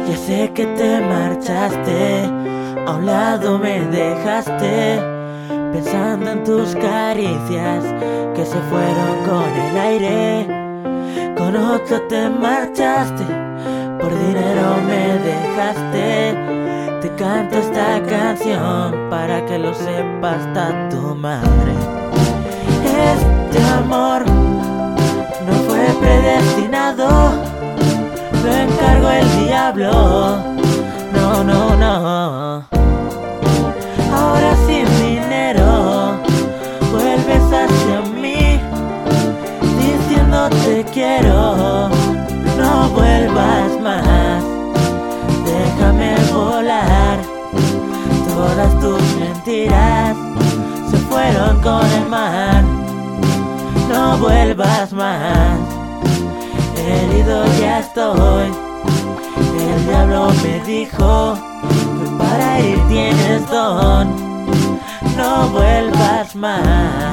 Ya sé que te marchaste, a un lado me dejaste, pensando en tus caricias que se fueron con el aire. Con otro te marchaste, por dinero me dejaste. Te canto esta canción para que lo sepa hasta tu madre. Este amor no fue predestinado, lo encargó el diablo. No, no, no. Ahora sin dinero vuelves hacia mí, diciendo te quiero. No vuelvas más, déjame volar. Todas tus mentiras se fueron con el mar. No vuelvas más, herido ya estoy. El diablo me dijo que para ir tienes don. No vuelvas más,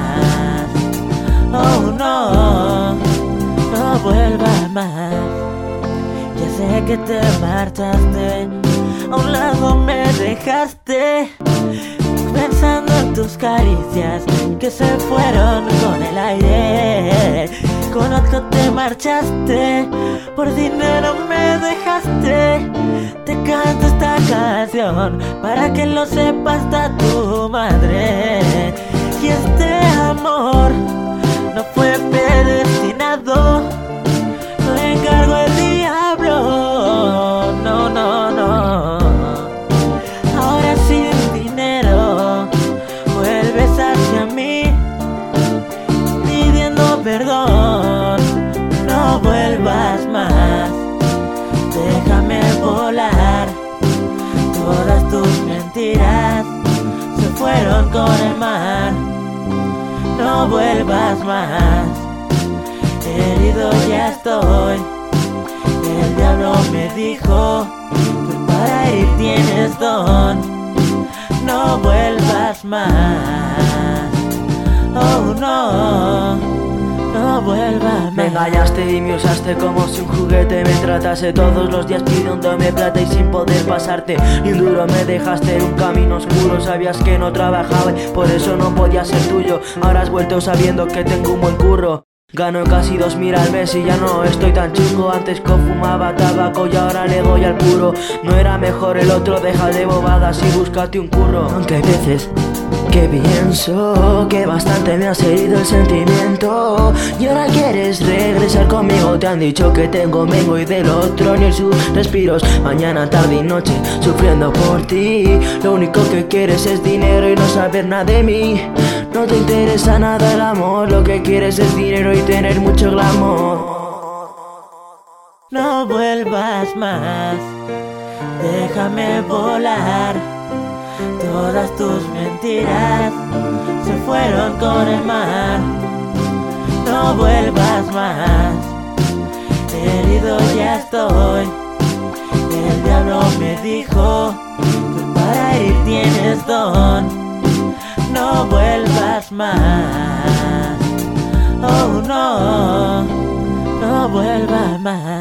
oh no, no vuelvas más. Ya sé que te marchaste, a un lado me dejaste, pensando en tus caricias que se fueron con el aire. Con otro te marchaste, por dinero me dejaste. Te canto esta canción para que lo sepa hasta tu madre. Y este amor no fue predestinado, lo encargó el diablo. No, no, no. Ahora sin dinero vuelves hacia mí, pidiendo perdón. No vuelvas más, déjame volar. Todas tus mentiras se fueron con el mar. No vuelvas más, herido ya estoy. El diablo me dijo que para ir tienes don. No vuelvas más, oh no, no vuelvas más. Me engañaste y me usaste como si un juguete me tratase. Todos los días pidiéndome plata y sin poder pasarte ni un duro me dejaste en un camino oscuro. Sabías que no trabajaba y por eso no podía ser tuyo. Ahora has vuelto sabiendo que tengo un buen curro. Gano casi 2000 al mes y ya no estoy tan chungo. Antes fumaba tabaco y ahora le doy al puro. No era mejor el otro, deja de bobadas y búscate un curro. Aunque hay veces que pienso que bastante me has herido el sentimiento y ahora quieres regresar conmigo. Te han dicho que tengo mengo y del otro ni sus respiros. Mañana, tarde y noche sufriendo por ti. Lo único que quieres es dinero y no saber nada de mí. No te interesa nada el amor, lo que quieres es dinero y tener mucho glamour. No vuelvas más, déjame volar. Todas tus mentiras se fueron con el mar. No vuelvas más, herido ya estoy. El diablo me dijo que para ir tienes don. No vuelvas más, oh no, no vuelvas más.